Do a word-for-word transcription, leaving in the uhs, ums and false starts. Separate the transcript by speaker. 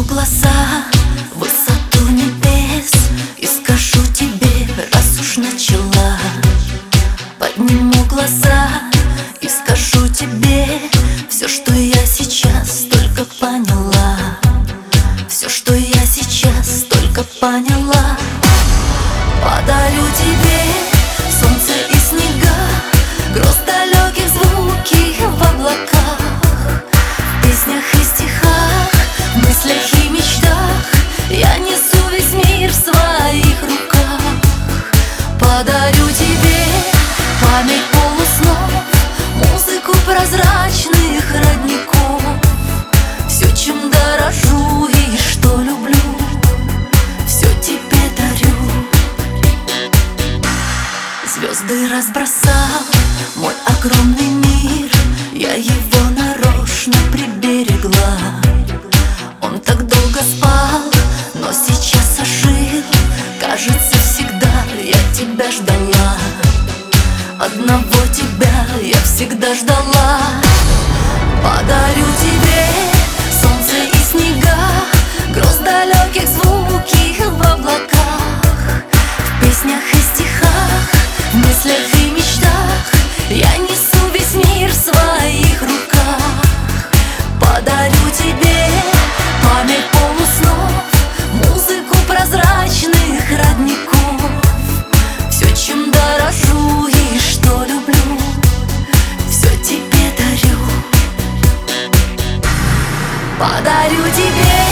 Speaker 1: глаза, высоту небес, и скажу тебе, раз уж начала. Подниму глаза и скажу тебе все, что я сейчас только поняла. Все, что я сейчас только поняла. Подарю тебе солнце и снега, гроз далеких, звуки в облаках, в песнях и стихах, в мыслях и мечтах. Я несу весь мир в своих руках. Подарю тебе память полуснов, музыку прозрачных родников. Все, чем дорожу и что люблю, все тебе дарю. Звезды разбросал мой огромный мир, я его нарочно приберегла. Он так долго спал, но сейчас ожил. Кажется, всегда я тебя ждала. Одного тебя я всегда ждала. Подарю тебе солнце и снега, гроз далеких, звуки в облаках, в песнях и стихах, в мыслях и мечтах. Я несу весь мир в своих руках. Подарю тебе память полуснов, музыку прозрачных родников. Все, чем дорожу и что люблю, все тебе дарю. Подарю тебе